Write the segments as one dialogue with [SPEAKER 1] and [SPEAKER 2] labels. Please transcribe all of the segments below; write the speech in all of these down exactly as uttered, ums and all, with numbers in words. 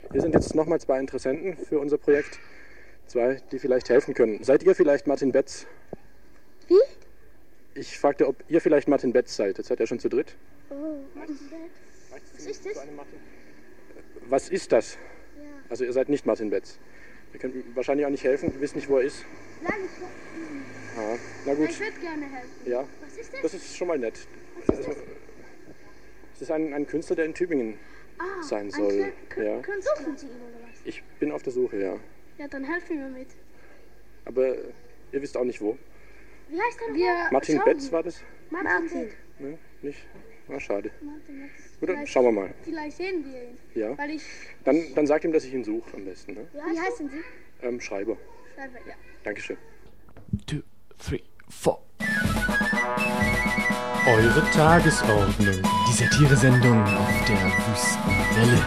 [SPEAKER 1] Hier sind jetzt nochmal zwei Interessenten für unser Projekt. Zwei, die vielleicht helfen können. Seid ihr vielleicht Martin Betz?
[SPEAKER 2] Wie?
[SPEAKER 1] Ich fragte, ob ihr vielleicht Martin Betz seid. Jetzt seid ihr schon zu dritt.
[SPEAKER 2] Oh, Martin Betz. Was ist das?
[SPEAKER 1] Was ist das?
[SPEAKER 2] Ja.
[SPEAKER 1] Also ihr seid nicht Martin Betz. Ihr könnt wahrscheinlich auch nicht helfen. Ihr wisst nicht, wo er ist.
[SPEAKER 2] Nein, ich,
[SPEAKER 1] Ah, na gut.
[SPEAKER 2] ich würde gerne helfen.
[SPEAKER 1] Ja.
[SPEAKER 2] Was ist das?
[SPEAKER 1] Das ist schon mal nett.
[SPEAKER 2] Was ist das?
[SPEAKER 1] Es ist ein, ein Künstler, der in Tübingen
[SPEAKER 2] Ah,
[SPEAKER 1] sein soll.
[SPEAKER 2] Ein Kün-
[SPEAKER 1] Ja.
[SPEAKER 2] Künstler. Suchen Sie ihn oder was?
[SPEAKER 1] Ich bin auf der Suche, ja.
[SPEAKER 2] Ja, dann helfen wir mit.
[SPEAKER 1] Aber ihr wisst auch nicht wo.
[SPEAKER 2] Wie heißt er? Wir
[SPEAKER 1] Martin
[SPEAKER 2] schauen.
[SPEAKER 1] Betz war das?
[SPEAKER 2] Martin. Martin.
[SPEAKER 1] Ne? Nicht? Na, schade.
[SPEAKER 2] Martin Betz.
[SPEAKER 1] Gut, dann
[SPEAKER 2] Vielleicht-
[SPEAKER 1] schauen wir mal.
[SPEAKER 2] Vielleicht sehen wir ihn.
[SPEAKER 1] Ja.
[SPEAKER 2] Weil ich...
[SPEAKER 1] Dann, dann sagt ihm, dass ich ihn suche am besten. Ne?
[SPEAKER 2] Wie, Wie heißen Sie?
[SPEAKER 1] Ähm, Schreiber.
[SPEAKER 2] Schreiber, ja.
[SPEAKER 1] Dankeschön.
[SPEAKER 3] Two, three, four. Eure Tagesordnung. Die Satire-Sendung auf der Wüstenwelle.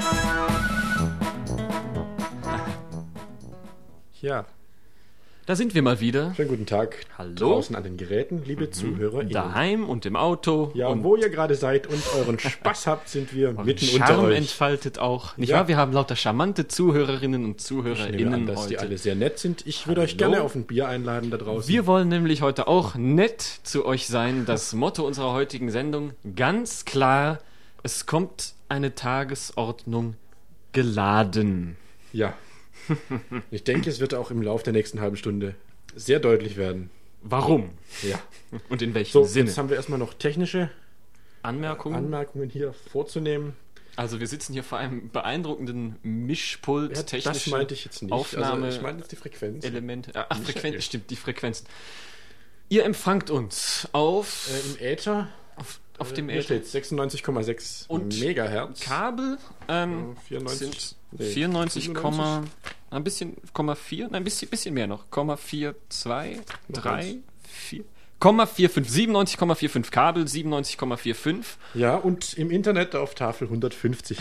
[SPEAKER 4] Ja,
[SPEAKER 3] Da sind wir mal wieder.
[SPEAKER 4] schönen guten Tag
[SPEAKER 3] Hallo.
[SPEAKER 4] draußen an den Geräten, liebe ZuhörerInnen.
[SPEAKER 3] Daheim und im Auto.
[SPEAKER 4] Ja,
[SPEAKER 3] und
[SPEAKER 4] wo ihr gerade seid und euren Spaß habt, sind wir mitten unter
[SPEAKER 3] Charme
[SPEAKER 4] euch.
[SPEAKER 3] entfaltet auch. Nicht
[SPEAKER 4] Ja.
[SPEAKER 3] wahr? Wir haben lauter charmante Zuhörerinnen und
[SPEAKER 4] Ich nehme an,
[SPEAKER 3] ZuhörerInnen
[SPEAKER 4] dass die
[SPEAKER 3] heute.
[SPEAKER 4] alle sehr nett sind. Ich würde euch
[SPEAKER 3] Hallo.
[SPEAKER 4] gerne auf ein Bier einladen da draußen.
[SPEAKER 3] Wir wollen nämlich heute auch nett zu euch sein. Das Motto unserer heutigen Sendung ganz klar: Es kommt eine Tagesordnung geladen.
[SPEAKER 4] Ja. Ich denke, es wird auch im Laufe der nächsten halben Stunde sehr deutlich werden.
[SPEAKER 3] Warum?
[SPEAKER 4] Ja.
[SPEAKER 3] Und in welchem
[SPEAKER 4] So,
[SPEAKER 3] Sinne?
[SPEAKER 4] jetzt haben wir erstmal noch technische
[SPEAKER 3] Anmerkungen?
[SPEAKER 4] Anmerkungen hier vorzunehmen.
[SPEAKER 3] Also wir sitzen hier vor einem beeindruckenden Mischpult,
[SPEAKER 4] Ja, das
[SPEAKER 3] technische
[SPEAKER 4] meinte ich jetzt nicht.
[SPEAKER 3] Aufnahme,
[SPEAKER 4] also, ich meine jetzt die Frequenz.
[SPEAKER 3] Elemente. Ach,
[SPEAKER 4] Michael.
[SPEAKER 3] Frequenz, stimmt, die Frequenzen. Ihr empfangt uns auf,
[SPEAKER 4] Äh, Im Äther,
[SPEAKER 3] auf, auf
[SPEAKER 4] äh,
[SPEAKER 3] dem
[SPEAKER 4] hier steht sechsundneunzig Komma sechs
[SPEAKER 3] Und
[SPEAKER 4] Megahertz.
[SPEAKER 3] Kabel ähm,
[SPEAKER 4] vierundneunzig,
[SPEAKER 3] sind
[SPEAKER 4] nee,
[SPEAKER 3] vierundneunzig,
[SPEAKER 4] fünfundneunzig.
[SPEAKER 3] ein bisschen, Komma vier, nein, ein bisschen, bisschen mehr noch, Komma vier zwei, drei, vier, Komma vier fünf, siebenundneunzig Komma fünfundvierzig Kabel, siebenundneunzig Komma fünfundvierzig.
[SPEAKER 4] Ja, und im Internet auf Tafel hundertfünfzig.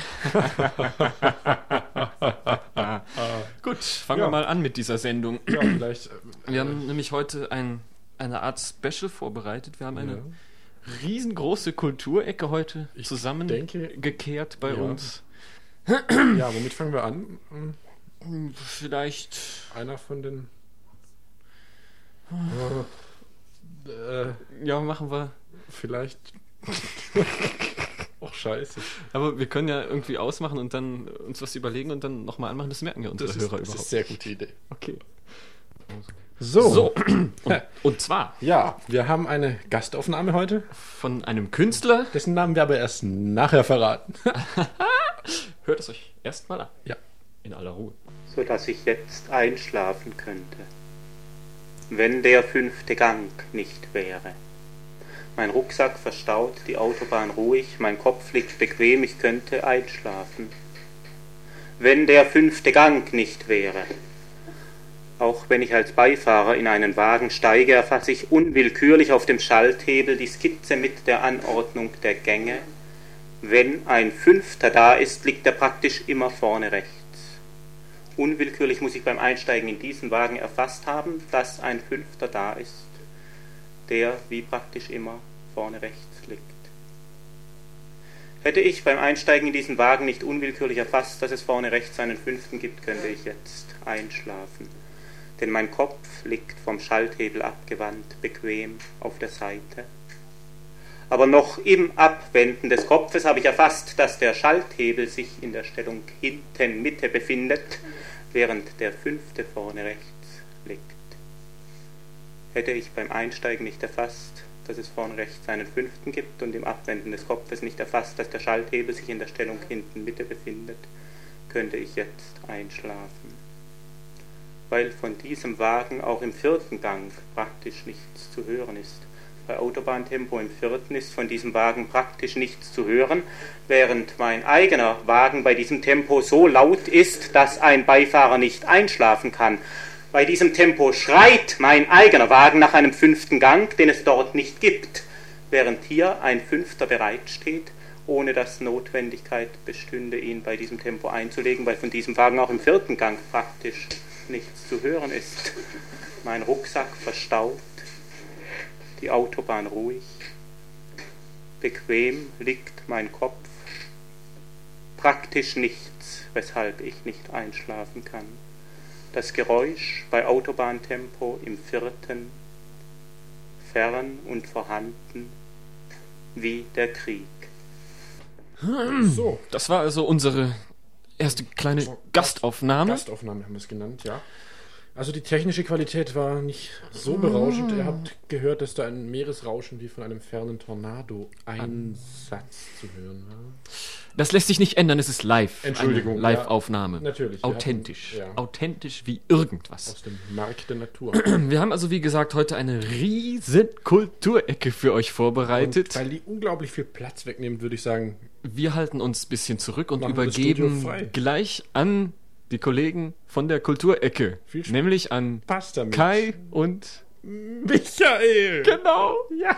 [SPEAKER 3] Gut, fangen
[SPEAKER 4] Ja.
[SPEAKER 3] wir mal an mit dieser Sendung.
[SPEAKER 4] Ja, vielleicht. äh,
[SPEAKER 3] Wir haben nämlich heute ein, eine Art Special vorbereitet. Wir haben eine
[SPEAKER 4] Ja.
[SPEAKER 3] riesengroße Kulturecke heute
[SPEAKER 4] denke,
[SPEAKER 3] zusammengekehrt bei
[SPEAKER 4] ja.
[SPEAKER 3] uns.
[SPEAKER 4] Ja, womit fangen wir an? Hm,
[SPEAKER 3] Vielleicht
[SPEAKER 4] Einer von den. Äh,
[SPEAKER 3] ja, machen wir.
[SPEAKER 4] vielleicht. Och, scheiße.
[SPEAKER 3] Aber wir können ja irgendwie ausmachen und dann uns was überlegen und dann nochmal anmachen. Das merken ja unsere
[SPEAKER 4] Das ist,
[SPEAKER 3] Hörer
[SPEAKER 4] das ist
[SPEAKER 3] überhaupt.
[SPEAKER 4] eine sehr gute Idee.
[SPEAKER 3] Okay.
[SPEAKER 4] So.
[SPEAKER 3] So. Und, und zwar
[SPEAKER 4] Ja, wir haben eine Gastaufnahme heute,
[SPEAKER 3] von einem Künstler.
[SPEAKER 4] dessen Namen wir aber erst nachher verraten.
[SPEAKER 3] Hört es euch erstmal an.
[SPEAKER 4] Ja.
[SPEAKER 3] In aller Ruhe.
[SPEAKER 5] Sodass ich jetzt einschlafen könnte, wenn der fünfte Gang nicht wäre. Mein Rucksack verstaut, die Autobahn ruhig, mein Kopf liegt bequem, ich könnte einschlafen. Wenn der fünfte Gang nicht wäre. Auch wenn ich als Beifahrer in einen Wagen steige, erfasse ich unwillkürlich auf dem Schalthebel die Skizze mit der Anordnung der Gänge. Wenn ein Fünfter da ist, liegt er praktisch immer vorne rechts. Unwillkürlich muss ich beim Einsteigen in diesen Wagen erfasst haben, dass ein Fünfter da ist, der wie praktisch immer vorne rechts liegt. Hätte ich beim Einsteigen in diesen Wagen nicht unwillkürlich erfasst, dass es vorne rechts einen Fünften gibt, könnte ich jetzt einschlafen. Denn mein Kopf liegt vom Schalthebel abgewandt, bequem auf der Seite. Aber noch im Abwenden des Kopfes habe ich erfasst, dass der Schalthebel sich in der Stellung hinten Mitte befindet, während der Fünfte vorne rechts liegt. Hätte ich beim Einsteigen nicht erfasst, dass es vorne rechts einen Fünften gibt und im Abwenden des Kopfes nicht erfasst, dass der Schalthebel sich in der Stellung hinten Mitte befindet, könnte ich jetzt einschlafen. Weil von diesem Wagen auch im vierten Gang praktisch nichts zu hören ist. Bei Autobahntempo im vierten ist von diesem Wagen praktisch nichts zu hören, während mein eigener Wagen bei diesem Tempo so laut ist, dass ein Beifahrer nicht einschlafen kann. Bei diesem Tempo schreit mein eigener Wagen nach einem fünften Gang, den es dort nicht gibt, während hier ein Fünfter bereitsteht, ohne dass Notwendigkeit bestünde, ihn bei diesem Tempo einzulegen, weil von diesem Wagen auch im vierten Gang praktisch nichts zu hören ist. Mein Rucksack verstaut, die Autobahn ruhig, bequem liegt mein Kopf, praktisch nichts, weshalb ich nicht einschlafen kann. Das Geräusch bei Autobahntempo im vierten, fern und vorhanden, wie der Krieg.
[SPEAKER 4] So,
[SPEAKER 3] Das war also unsere erste kleine Gastaufnahme.
[SPEAKER 4] Gastaufnahme haben wir es genannt, ja. Also die technische Qualität war nicht so berauschend. Ihr habt gehört, dass da ein Meeresrauschen wie von einem fernen Tornado-Einsatz zu hören war.
[SPEAKER 3] Das lässt sich nicht ändern, es ist live.
[SPEAKER 4] Entschuldigung,
[SPEAKER 3] Eine Live-Aufnahme.
[SPEAKER 4] ja, natürlich. Wir
[SPEAKER 3] Authentisch.
[SPEAKER 4] hatten- ja.
[SPEAKER 3] Authentisch wie irgendwas.
[SPEAKER 4] Aus dem Markt der Natur.
[SPEAKER 3] Wir haben also, wie gesagt, heute eine riesen Kulturecke für euch vorbereitet.
[SPEAKER 4] Und weil die unglaublich viel Platz wegnimmt, würde ich sagen,
[SPEAKER 3] Wir halten uns ein bisschen zurück und
[SPEAKER 4] Machen wir das Studio
[SPEAKER 3] übergeben
[SPEAKER 4] frei.
[SPEAKER 3] gleich an die Kollegen von der Kulturecke.
[SPEAKER 4] Viel Spaß.
[SPEAKER 3] Nämlich an
[SPEAKER 4] passt damit.
[SPEAKER 3] Kai und...
[SPEAKER 4] Michael!
[SPEAKER 3] Genau!
[SPEAKER 4] Ja.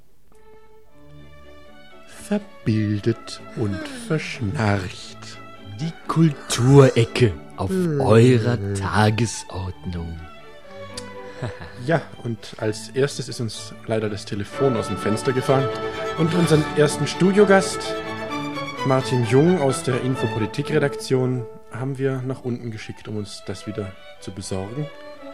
[SPEAKER 4] Verbildet und verschnarcht.
[SPEAKER 6] Die Kulturecke auf eurer Tagesordnung.
[SPEAKER 4] Ja, und als erstes ist uns leider das Telefon aus dem Fenster gefallen. Und unseren ersten Studiogast, Martin Jung aus der Infopolitik-Redaktion, haben wir nach unten geschickt, um uns das wieder zu besorgen.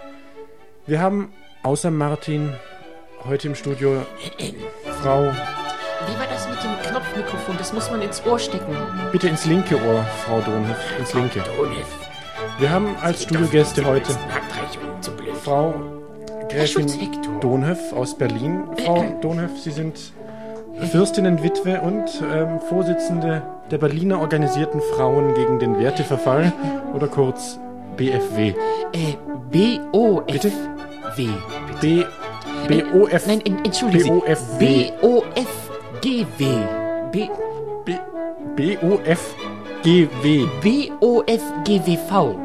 [SPEAKER 4] Wir haben außer Martin heute im Studio Frau...
[SPEAKER 7] Wie war das mit dem Knopfmikrofon? Das muss man ins Ohr stecken.
[SPEAKER 4] Bitte ins linke Ohr, Frau Donhoff, ins linke.
[SPEAKER 7] Donhoff.
[SPEAKER 4] Wir haben als Studiogäste heute
[SPEAKER 7] Handreichungen zu blöd.
[SPEAKER 4] Frau Gräfin
[SPEAKER 7] Schulz-Hector.
[SPEAKER 4] Donhoff aus Berlin. Frau Donhoff, Sie sind Fürstinnenwitwe und ähm, Vorsitzende der Berliner Organisierten Frauen gegen den Werteverfall oder kurz B F W.
[SPEAKER 7] Äh, B O F
[SPEAKER 4] Bitte?
[SPEAKER 7] W.
[SPEAKER 4] B, B O F
[SPEAKER 7] Nein, en, entschuldigen Sie.
[SPEAKER 4] B O F W.
[SPEAKER 7] B O F G W. B,
[SPEAKER 4] B, B O F G W.
[SPEAKER 7] B O F G W V.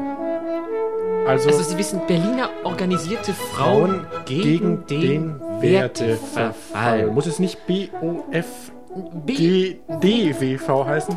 [SPEAKER 4] Also,
[SPEAKER 7] Also Sie wissen, Berliner organisierte Frauen,
[SPEAKER 4] Frauen gegen den Werteverfall. Muss es nicht B O F
[SPEAKER 7] B,
[SPEAKER 4] G D W V heißen?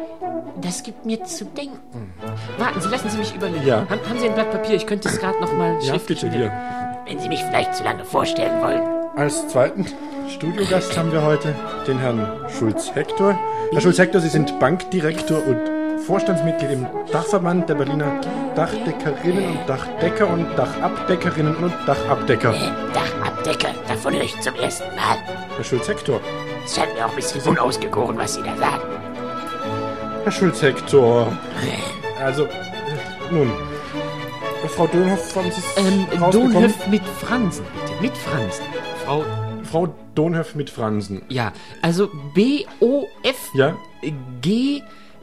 [SPEAKER 7] das gibt mir zu denken. Warten Sie, lassen Sie mich überlegen.
[SPEAKER 4] Ja.
[SPEAKER 7] Haben, haben Sie ein Blatt Papier? Ich könnte es gerade noch mal
[SPEAKER 4] Ja,
[SPEAKER 7] schriftlich
[SPEAKER 4] bitte,
[SPEAKER 7] wieder-
[SPEAKER 4] hier.
[SPEAKER 7] Wenn Sie mich vielleicht zu lange vorstellen wollen.
[SPEAKER 4] Als zweiten Studiogast haben wir heute den Herrn Schulz-Hector. Herr Schulz-Hector, Sie sind Bankdirektor und Vorstandsmitglied im Dachverband der Berliner Dachdeckerinnen und Dachdecker und Dachabdeckerinnen und Dachabdecker.
[SPEAKER 7] Äh, Dachabdecker, davon höre ich zum ersten Mal.
[SPEAKER 4] Herr Schulz-Hector.
[SPEAKER 7] Es scheint mir auch ein bisschen unausgegoren, was Sie da sagen.
[SPEAKER 4] Herr Schulz-Hector. Also, äh, nun, Frau Donhoff, haben Sie es
[SPEAKER 7] Ähm,
[SPEAKER 4] rausbekommen?
[SPEAKER 7] Donhoff mit Fransen, bitte. Mit Fransen.
[SPEAKER 3] Frau...
[SPEAKER 4] Frau Donhoff mit Fransen.
[SPEAKER 7] Ja, also B O F
[SPEAKER 4] Ja?
[SPEAKER 7] G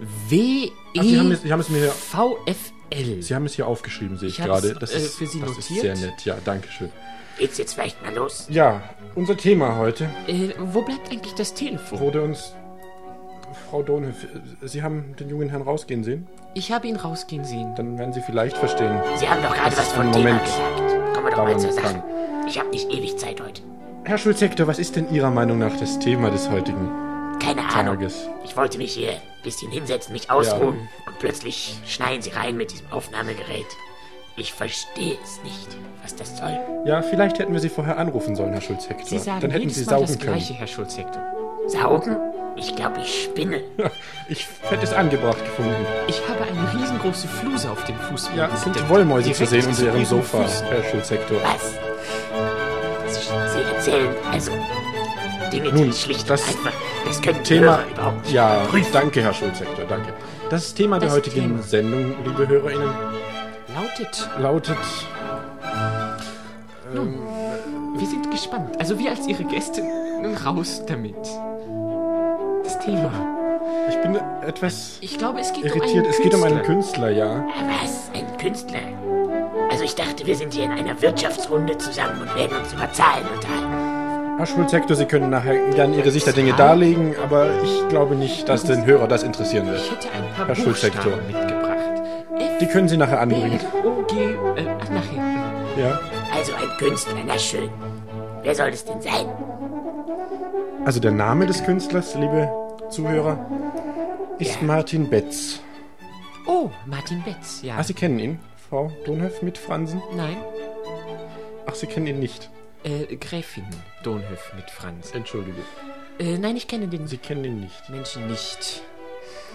[SPEAKER 7] W
[SPEAKER 4] Ach, Sie haben
[SPEAKER 7] E
[SPEAKER 4] es, Sie haben es mir hier,
[SPEAKER 7] V F L.
[SPEAKER 4] Sie haben es hier aufgeschrieben, sehe ich,
[SPEAKER 7] Ich habe
[SPEAKER 4] gerade.
[SPEAKER 7] es,
[SPEAKER 4] Das
[SPEAKER 7] äh,
[SPEAKER 4] ist,
[SPEAKER 7] für Sie
[SPEAKER 4] das ist
[SPEAKER 7] notiert.
[SPEAKER 4] sehr nett. Ja, danke schön.
[SPEAKER 7] Geht's jetzt vielleicht mal los?
[SPEAKER 4] Ja, unser Thema heute
[SPEAKER 7] Äh, wo bleibt eigentlich das Telefon?
[SPEAKER 4] wurde uns... Frau Donhoff, Sie haben den jungen Herrn rausgehen sehen?
[SPEAKER 7] Ich habe ihn rausgehen sehen.
[SPEAKER 4] Dann werden Sie vielleicht verstehen.
[SPEAKER 7] Sie haben doch gerade
[SPEAKER 4] Das
[SPEAKER 7] was
[SPEAKER 4] ist
[SPEAKER 7] von
[SPEAKER 4] ein
[SPEAKER 7] Thema
[SPEAKER 4] Moment.
[SPEAKER 7] gesagt. Kommen wir doch mal
[SPEAKER 4] Dauern
[SPEAKER 7] zur Sache.
[SPEAKER 4] kann.
[SPEAKER 7] Ich habe nicht ewig Zeit heute.
[SPEAKER 4] Herr Schulz-Hector, was ist denn Ihrer Meinung nach das Thema des heutigen
[SPEAKER 7] Keine Ahnung.
[SPEAKER 4] Tages?
[SPEAKER 7] Ich wollte mich hier ein bisschen hinsetzen, mich ausruhen. Und plötzlich schneien Sie rein mit diesem Aufnahmegerät. Ich verstehe es nicht, was das soll.
[SPEAKER 4] Ja, vielleicht hätten wir Sie vorher anrufen sollen, Herr Schulz-Hector.
[SPEAKER 7] Sie sagen
[SPEAKER 4] Dann hätten
[SPEAKER 7] jedes
[SPEAKER 4] Sie
[SPEAKER 7] Mal
[SPEAKER 4] saugen
[SPEAKER 7] das
[SPEAKER 4] können.
[SPEAKER 7] Gleiche, Herr Schulz-Hector. Saugen? Ich glaube, ich spinne.
[SPEAKER 4] Ja, ich hätte es angebracht gefunden.
[SPEAKER 7] Ich habe eine riesengroße Fluse auf dem Fuß.
[SPEAKER 4] Ja, es sind Wollmäuse zu sehen unter Ihrem
[SPEAKER 7] Ihrem
[SPEAKER 4] Sofa, Herr Schulz-Hector.
[SPEAKER 7] Was? Sie, Sie erzählen also Dinge,
[SPEAKER 4] Nun,
[SPEAKER 7] die schlicht
[SPEAKER 4] das
[SPEAKER 7] und einfach... Das können die
[SPEAKER 4] Thema,
[SPEAKER 7] Hörer überhaupt nicht
[SPEAKER 4] ja,
[SPEAKER 7] prüfen.
[SPEAKER 4] danke, Herr Schulz-Hector, danke. Das Thema der
[SPEAKER 7] Das
[SPEAKER 4] heutigen
[SPEAKER 7] Thema.
[SPEAKER 4] Sendung, liebe HörerInnen,
[SPEAKER 7] Lautet,
[SPEAKER 4] lautet...
[SPEAKER 7] wir sind gespannt. Also wir als Ihre Gäste, nun raus damit. Das Thema.
[SPEAKER 4] Ich bin etwas
[SPEAKER 7] Ich glaube, es geht um
[SPEAKER 4] irritiert.
[SPEAKER 7] einen
[SPEAKER 4] Es geht um einen
[SPEAKER 7] Künstler.
[SPEAKER 4] Künstler, ja.
[SPEAKER 7] Was? Ein Künstler? Also ich dachte, wir sind hier in einer Wirtschaftsrunde zusammen und werden uns über Zahlen unterhalten.
[SPEAKER 4] Herr Schulz-Hector, Sie können nachher gerne Ihre Sicht der Dinge darlegen, aber ich glaube nicht, dass den Hörer das interessieren wird.
[SPEAKER 7] Ich hätte ein paar
[SPEAKER 4] Herr Schulz-Hector.
[SPEAKER 7] Buchstaben mitgebracht. F,
[SPEAKER 4] Die können Sie nachher
[SPEAKER 7] B,
[SPEAKER 4] anbringen.
[SPEAKER 7] F, O, G, äh, ach, nachher.
[SPEAKER 4] Ja.
[SPEAKER 7] Also ein Künstler, na schön. Wer soll es denn sein?
[SPEAKER 4] Also der Name des Künstlers, liebe Zuhörer, ist
[SPEAKER 7] Ja.
[SPEAKER 4] Martin Betz.
[SPEAKER 7] Oh, Martin Betz, ja.
[SPEAKER 4] Ah, Sie kennen ihn, Frau Donhoff mit Fransen?
[SPEAKER 7] Nein,
[SPEAKER 4] Ach, Sie kennen ihn nicht.
[SPEAKER 7] äh, Gräfin Donhoff mit Franz.
[SPEAKER 4] Entschuldige.
[SPEAKER 7] Äh, nein, ich kenne den
[SPEAKER 4] Sie kennen ihn nicht.
[SPEAKER 7] Menschen nicht.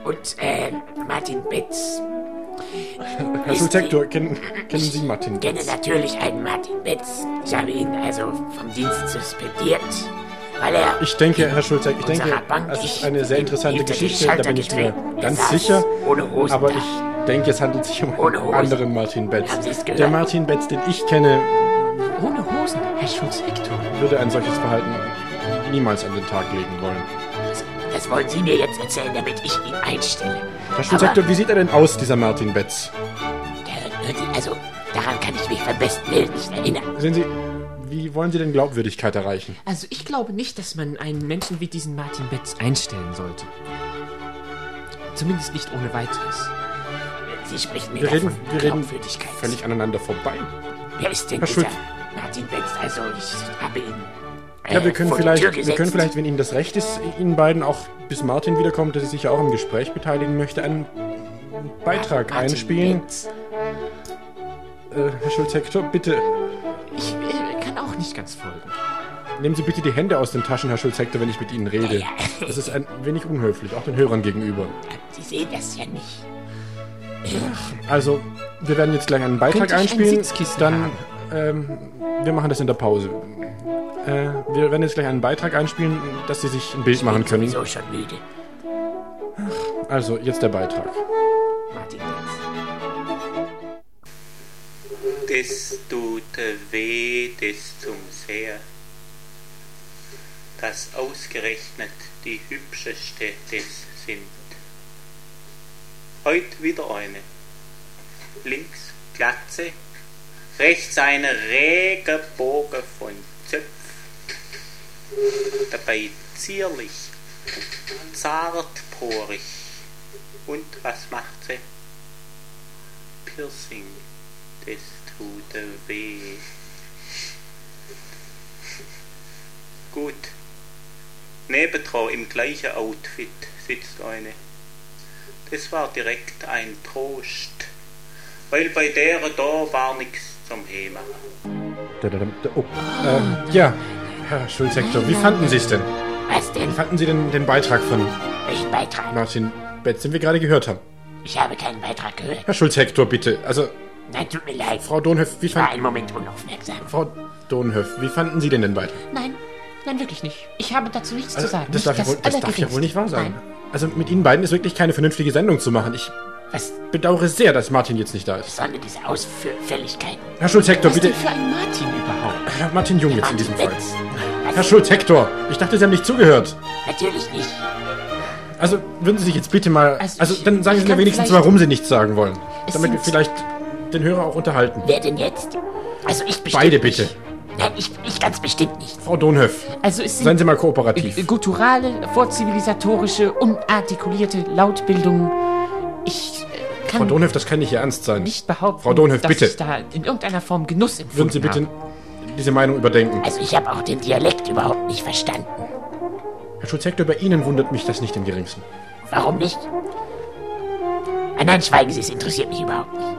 [SPEAKER 7] Und, äh, Martin Betz.
[SPEAKER 4] Herr Schulz-Hector, kennen, kennen Sie Martin
[SPEAKER 7] Ich kenne
[SPEAKER 4] Betz?
[SPEAKER 7] natürlich einen Martin Betz. Ich habe ihn also vom Dienst suspendiert, weil er...
[SPEAKER 4] Ich denke, Herr Schulz-Hector, ich denke,
[SPEAKER 7] unserer Bank
[SPEAKER 4] es ist eine sehr interessante
[SPEAKER 7] hinter die
[SPEAKER 4] Geschichte, da
[SPEAKER 7] Schalter
[SPEAKER 4] bin ich mir
[SPEAKER 7] getreten. Er
[SPEAKER 4] ganz
[SPEAKER 7] saß
[SPEAKER 4] sicher.
[SPEAKER 7] ohne Hosen
[SPEAKER 4] Aber
[SPEAKER 7] da.
[SPEAKER 4] ich denke, es handelt sich um
[SPEAKER 7] Ohne
[SPEAKER 4] einen
[SPEAKER 7] Hosen.
[SPEAKER 4] anderen Martin Betz.
[SPEAKER 7] Haben Sie es gehört?
[SPEAKER 4] Der Martin Betz, den ich kenne,
[SPEAKER 6] Ohne Hosen, Herr Schulz-Hector.
[SPEAKER 4] würde ein solches Verhalten niemals an den Tag legen wollen.
[SPEAKER 7] Das, das wollen Sie mir jetzt erzählen, damit ich ihn einstelle.
[SPEAKER 4] Herr Schulz-Hector, wie sieht er denn aus, dieser Martin Betz?
[SPEAKER 7] Der, hören Sie, also, daran kann ich mich beim besten Willen nicht erinnern.
[SPEAKER 4] Sehen Sie, wie wollen Sie denn Glaubwürdigkeit erreichen?
[SPEAKER 6] Also ich glaube nicht, dass man einen Menschen wie diesen Martin Betz einstellen sollte. Zumindest nicht ohne weiteres.
[SPEAKER 7] Sie sprechen mir
[SPEAKER 4] Wir
[SPEAKER 7] da
[SPEAKER 4] reden,
[SPEAKER 7] von
[SPEAKER 4] wir reden
[SPEAKER 7] Glaubwürdigkeit.
[SPEAKER 4] völlig aneinander vorbei.
[SPEAKER 7] Wer ist denn
[SPEAKER 4] Herr
[SPEAKER 7] dieser
[SPEAKER 4] Schulz.
[SPEAKER 7] Martin Betz? Also, ich habe ihn äh,
[SPEAKER 4] Ja, wir können
[SPEAKER 7] vor die
[SPEAKER 4] vielleicht,
[SPEAKER 7] Tür
[SPEAKER 4] wir
[SPEAKER 7] gesetzt.
[SPEAKER 4] können vielleicht, wenn Ihnen das recht ist, Ihnen beiden auch, bis Martin wiederkommt, der sich ja auch im Gespräch beteiligen möchte, einen Beitrag
[SPEAKER 7] Martin
[SPEAKER 4] einspielen.
[SPEAKER 7] Betz.
[SPEAKER 4] Äh, Herr Schulz-Hector, bitte,
[SPEAKER 6] Ich äh, kann auch nicht ganz folgen.
[SPEAKER 4] nehmen Sie bitte die Hände aus den Taschen, Herr Schulz-Hector, wenn ich mit Ihnen rede.
[SPEAKER 7] Ja, ja.
[SPEAKER 4] Das ist ein wenig unhöflich, auch den Hörern gegenüber.
[SPEAKER 7] Sie sehen das ja nicht.
[SPEAKER 4] Also, wir werden jetzt gleich einen Beitrag
[SPEAKER 6] Könnte ich ein
[SPEAKER 4] einspielen,
[SPEAKER 6] Sitzkissen
[SPEAKER 4] dann, ähm, wir machen das in der Pause. Äh, wir werden jetzt gleich einen Beitrag einspielen, dass Sie sich ein Bild machen können.
[SPEAKER 7] Sowieso schon müde.
[SPEAKER 4] Also, jetzt der Beitrag.
[SPEAKER 7] Martin Betz.
[SPEAKER 5] Das tut weh, das zum sehr, dass ausgerechnet die hübscheste das sind. Heut wieder eine. Links Glatze, rechts eine Regenbogen von Zöpf. Dabei zierlich, zartporig. Und was macht sie? Piercing, das tut weh. Gut. Nebendran im gleichen Outfit sitzt eine. Das war direkt ein Trost, weil bei der da war nix zum Hema.
[SPEAKER 4] Oh. Ähm, ja, Herr Schulz-Hector, wie fanden Sie es denn?
[SPEAKER 7] Was denn?
[SPEAKER 4] Wie fanden Sie denn den Beitrag von
[SPEAKER 7] Welchen Beitrag?
[SPEAKER 4] Martin Betz, den wir gerade gehört haben?
[SPEAKER 7] Ich habe keinen Beitrag gehört.
[SPEAKER 4] Herr Schulz-Hector, bitte. Also,
[SPEAKER 7] Nein, tut mir leid.
[SPEAKER 4] Frau Dohnhöf, wie
[SPEAKER 7] Ich war
[SPEAKER 4] fanden...
[SPEAKER 7] einen Moment unaufmerksam.
[SPEAKER 4] Frau Dohnhöf, wie fanden Sie denn den Beitrag?
[SPEAKER 6] Nein, nein, wirklich nicht. Ich habe dazu nichts
[SPEAKER 4] Also,
[SPEAKER 6] zu sagen.
[SPEAKER 4] das
[SPEAKER 6] Nicht
[SPEAKER 4] darf, ja wohl, das darf ja
[SPEAKER 6] Allergeringste.
[SPEAKER 4] wohl nicht wahr sein.
[SPEAKER 6] Nein.
[SPEAKER 4] Also, mit Ihnen beiden ist wirklich keine vernünftige Sendung zu machen. Ich
[SPEAKER 7] Was
[SPEAKER 4] bedauere sehr, dass Martin jetzt nicht da ist.
[SPEAKER 7] sollen denn diese Ausfälligkeiten?
[SPEAKER 4] Herr Schulz-Hector,
[SPEAKER 6] Was
[SPEAKER 4] bitte...
[SPEAKER 6] denn für ein Martin überhaupt?
[SPEAKER 4] Herr Martin Jung jetzt in diesem Fall.
[SPEAKER 7] Betz. Was?
[SPEAKER 4] Herr Schulz-Hector, ich dachte, Sie haben nicht zugehört.
[SPEAKER 7] Natürlich nicht.
[SPEAKER 4] Also, würden Sie sich jetzt bitte mal...
[SPEAKER 6] Also,
[SPEAKER 4] Also,
[SPEAKER 6] ich-
[SPEAKER 4] dann sagen
[SPEAKER 6] ich
[SPEAKER 4] Sie mir
[SPEAKER 6] kann
[SPEAKER 4] wenigstens,
[SPEAKER 6] vielleicht-
[SPEAKER 4] warum Sie nichts sagen wollen.
[SPEAKER 6] Es
[SPEAKER 4] Damit wir
[SPEAKER 6] sind-
[SPEAKER 4] vielleicht den Hörer auch unterhalten.
[SPEAKER 7] Wer denn jetzt? Also ich bestimmt
[SPEAKER 4] Beide
[SPEAKER 7] nicht.
[SPEAKER 4] bitte.
[SPEAKER 7] Nein, ich, ich ganz bestimmt nicht.
[SPEAKER 4] Frau Dohnhöf,
[SPEAKER 6] Also es sind
[SPEAKER 4] seien Sie mal kooperativ.
[SPEAKER 6] äh, gutturale, vorzivilisatorische, unartikulierte Lautbildungen. Ich äh,
[SPEAKER 4] Frau
[SPEAKER 6] kann
[SPEAKER 4] Dohnhöf, das kann nicht Ihr Ernst sein.
[SPEAKER 6] nicht behaupten,
[SPEAKER 4] Frau Dohnhöf,
[SPEAKER 6] dass
[SPEAKER 4] bitte.
[SPEAKER 6] ich da in irgendeiner Form Genuss empfunden
[SPEAKER 4] Würden Sie bitte
[SPEAKER 6] habe.
[SPEAKER 4] diese Meinung überdenken?
[SPEAKER 7] Also ich habe auch den Dialekt überhaupt nicht verstanden.
[SPEAKER 4] Herr Schulz-Hector, bei Ihnen wundert mich das nicht im geringsten.
[SPEAKER 7] Warum nicht? Ah, nein, schweigen Sie, es interessiert mich überhaupt nicht.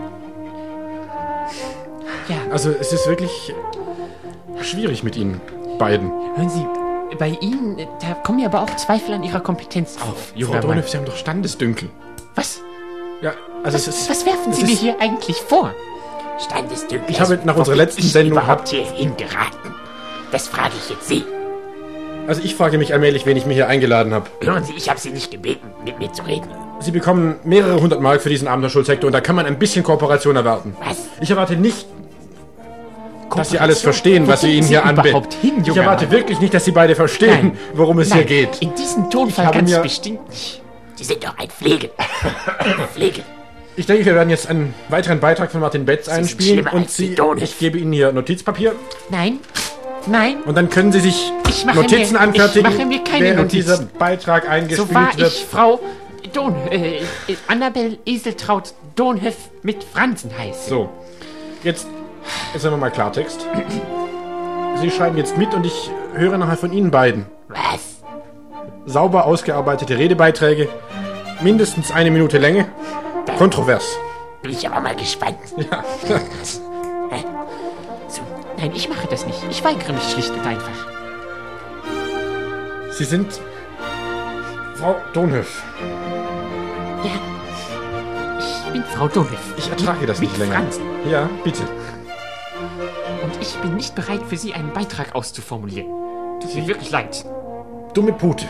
[SPEAKER 6] Ja,
[SPEAKER 4] Also, es ist wirklich schwierig mit Ihnen beiden.
[SPEAKER 6] hören Sie, bei Ihnen, äh, da kommen mir aber auch Zweifel an Ihrer Kompetenz auf,
[SPEAKER 4] Frau
[SPEAKER 6] junger Mann.
[SPEAKER 4] Dohnhöf, Sie haben doch Standesdünkel.
[SPEAKER 6] Was?
[SPEAKER 4] Ja, also es
[SPEAKER 6] Was,
[SPEAKER 4] ist...
[SPEAKER 6] was werfen
[SPEAKER 4] es
[SPEAKER 6] Sie mir
[SPEAKER 4] ist-
[SPEAKER 6] hier eigentlich vor?
[SPEAKER 7] Standesdünkel.
[SPEAKER 4] Ich habe nach
[SPEAKER 7] wo
[SPEAKER 4] unserer
[SPEAKER 7] bin
[SPEAKER 4] letzten
[SPEAKER 7] ich
[SPEAKER 4] Sendung
[SPEAKER 7] überhaupt hier hingeraten? Das frage ich jetzt Sie.
[SPEAKER 4] Also ich frage mich allmählich, wen ich mir hier eingeladen habe.
[SPEAKER 7] Hören Sie, ich habe Sie nicht gebeten, mit mir zu reden.
[SPEAKER 4] Sie bekommen mehrere hundert Mark für diesen Abend, Herr Schulz-Hector, und da kann man ein bisschen Kooperation erwarten.
[SPEAKER 7] Was?
[SPEAKER 4] Ich erwarte nicht, dass Sie alles verstehen, was
[SPEAKER 6] Wo
[SPEAKER 4] wir Ihnen
[SPEAKER 6] denken
[SPEAKER 4] hier
[SPEAKER 6] Sie überhaupt
[SPEAKER 4] anbieten.
[SPEAKER 6] hin,
[SPEAKER 4] Ich
[SPEAKER 6] junger
[SPEAKER 4] erwarte
[SPEAKER 6] Mann?
[SPEAKER 4] wirklich nicht, dass Sie beide verstehen,
[SPEAKER 6] Nein.
[SPEAKER 4] worum es
[SPEAKER 6] Nein,
[SPEAKER 4] hier geht.
[SPEAKER 6] in diesem Tonfall
[SPEAKER 4] Ich habe
[SPEAKER 6] ganz
[SPEAKER 4] mir-
[SPEAKER 6] bestimmt nicht.
[SPEAKER 7] Sie sind doch ein Pflege. Pflege.
[SPEAKER 4] Ich denke, wir werden jetzt einen weiteren Beitrag von Martin Betz
[SPEAKER 7] sind
[SPEAKER 4] einspielen
[SPEAKER 7] schlimmer
[SPEAKER 4] und
[SPEAKER 7] als die
[SPEAKER 4] Sie,
[SPEAKER 7] Donuts.
[SPEAKER 4] ich gebe Ihnen hier Notizpapier
[SPEAKER 6] Nein, nein,
[SPEAKER 4] und dann können Sie sich
[SPEAKER 6] Ich mache
[SPEAKER 4] Notizen
[SPEAKER 6] mir-
[SPEAKER 4] anfertigen,
[SPEAKER 6] ich mache mir keine
[SPEAKER 4] während
[SPEAKER 6] Notizen.
[SPEAKER 4] dieser Beitrag eingespielt
[SPEAKER 6] so war
[SPEAKER 4] wird.
[SPEAKER 6] ich Frau Don, äh, äh, Annabel Eseltraut Dohnhöf mit Fransen heißt.
[SPEAKER 4] So, jetzt, jetzt sagen wir mal Klartext. Sie schreiben jetzt mit und ich höre nachher von Ihnen beiden.
[SPEAKER 7] Was?
[SPEAKER 4] Sauber ausgearbeitete Redebeiträge, mindestens eine Minute Länge, kontrovers.
[SPEAKER 7] Bin ich aber mal gespannt.
[SPEAKER 4] Ja.
[SPEAKER 7] So,
[SPEAKER 6] Nein, ich mache das nicht. Ich weigere mich schlicht und einfach.
[SPEAKER 4] Sie sind Frau Dohnhöf.
[SPEAKER 6] Ich bin Frau Donhoff.
[SPEAKER 4] Ich ertrage das
[SPEAKER 6] Mit
[SPEAKER 4] nicht länger.
[SPEAKER 6] Franzen.
[SPEAKER 4] Ja, bitte.
[SPEAKER 6] Und ich bin nicht bereit, für Sie einen Beitrag auszuformulieren. Tut mir wirklich leid.
[SPEAKER 4] Dumme Pute.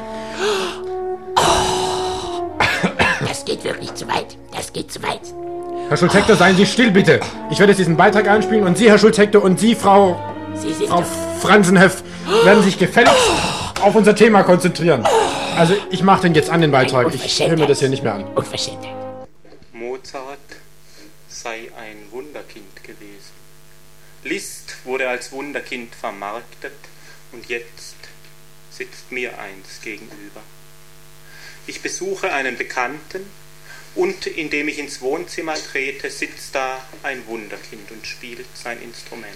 [SPEAKER 7] Das geht wirklich zu weit. Das geht zu weit.
[SPEAKER 4] Herr Schulz-Hector, seien Sie still, bitte. Ich werde jetzt diesen Beitrag einspielen und Sie, Herr Schulz-Hector, und Sie, Frau...
[SPEAKER 7] Sie sind
[SPEAKER 4] Frau
[SPEAKER 7] doch...
[SPEAKER 4] Franzenhöff, werden sich gefälligst auf unser Thema konzentrieren. Also, ich mache den jetzt an, den Beitrag. Ich höre mir das hier nicht mehr an.
[SPEAKER 7] Unverschämtheit.
[SPEAKER 5] Mozart sei ein Wunderkind gewesen. Liszt wurde als Wunderkind vermarktet und jetzt sitzt mir eins gegenüber. Ich besuche einen Bekannten und indem ich ins Wohnzimmer trete, sitzt da ein Wunderkind und spielt sein Instrument.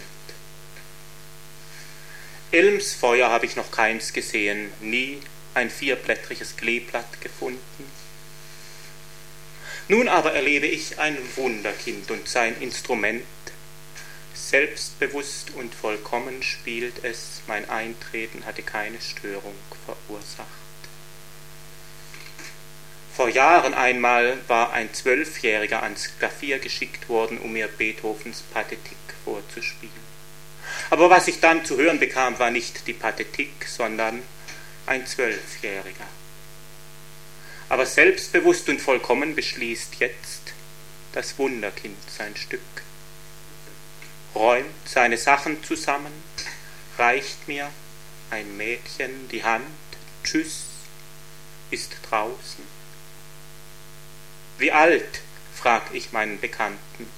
[SPEAKER 5] Elmsfeuer habe ich noch keins gesehen, nie ein vierblättriges Kleeblatt gefunden. Nun aber erlebe ich ein Wunderkind und sein Instrument. Selbstbewusst und vollkommen spielt es, mein Eintreten hatte keine Störung verursacht. Vor Jahren einmal war ein Zwölfjähriger ans Klavier geschickt worden, um mir Beethovens Pathetik vorzuspielen. Aber was ich dann zu hören bekam, war nicht die Pathetik, sondern ein Zwölfjähriger. Aber selbstbewusst und vollkommen beschließt jetzt das Wunderkind sein Stück. Räumt seine Sachen zusammen, reicht mir ein Mädchen die Hand, tschüss, ist draußen. Wie alt? Frag ich meinen Bekannten.